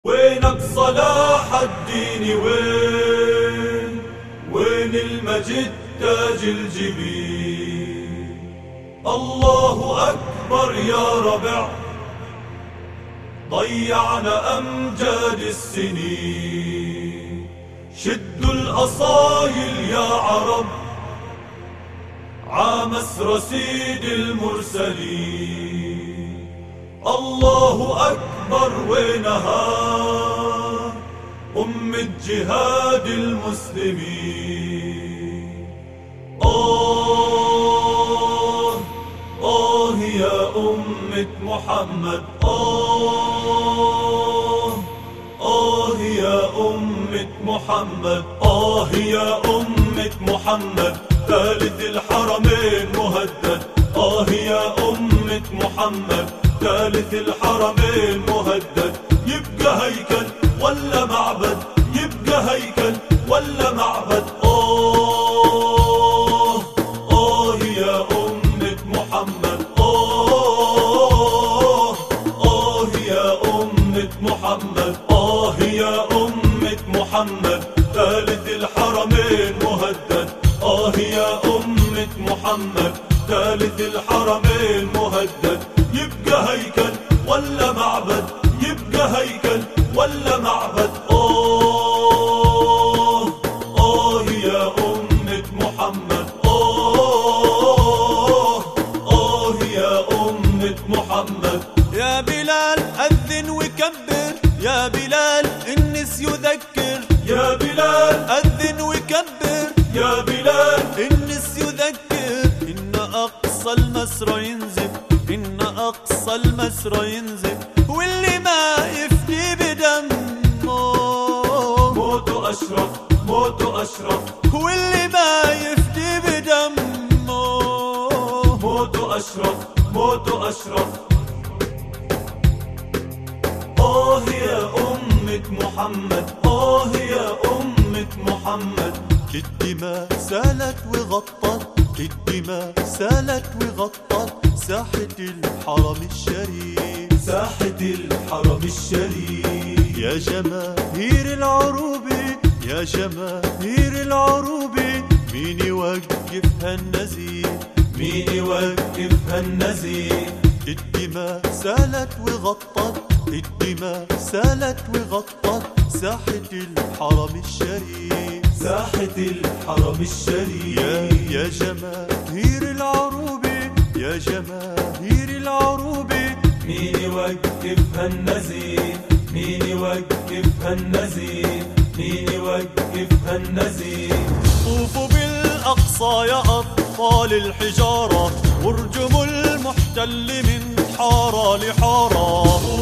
وينك صلاح الدين؟ وين المجد تاج الجبين؟ الله أكبر يا ربع، ضيعنا أمجاد السنين. شدوا الأصايل يا عرب، عامسر سيد المرسلين. الله أكبر وينها الجهاد المسلمين. يا أمة محمد، يا أمة محمد، يا أمة محمد، ثالث الحرمين مهدد. يا أمة محمد، ثالث الحرمين مهدد. يبقى هيكل ولا معبد؟ يبقى هيكل ولا معبد؟ يا أمة محمد، يا أمة محمد، يا أمة محمد، ثالث الحرمين مهدد. يا أمة محمد، ثالث الحرمين مهدد. يبقى هيكل ولا معبد؟ يبقى هيكل ولا معبد؟ يا أمة محمد، يا أمة محمد. يا بلال أذن وكبر، يا بلال النس يذكر. يا بلال أذن وكبر، يا بلال النس يذكر. إن أقصى المسرى ينزف، إن أقصى المسرى ينزف، واللي ما يفدي بدمه موته أشرف، موته أشرف، واللي ما يفدي بدمه موته أشرف، موته أشرف. يا أمة محمد، يا أمة محمد. الدماء سالت وغطت، الدماء سالت وغطت ساحة الحرم الشريف، ساحة الحرم الشريف. يا جماهير العروبة، يا جماهير العروبة، مين يوقف هالنزيف؟ مين يوقف هالنزيف؟ الدماء سالت وغطت، الدماء سالت وغطت ساحة الحرم الشريف، ساحة الحرم الشريف. يا جماهير العروبة، يا جماهير العروبة، مين يوقف هالنزيف؟ مين يوقف هالنزيف؟ مين يوقف هالنزيف؟ طوفوا بالأقصى يا أطفال الحجارة، وارجموا المحتل من حارة لحارة.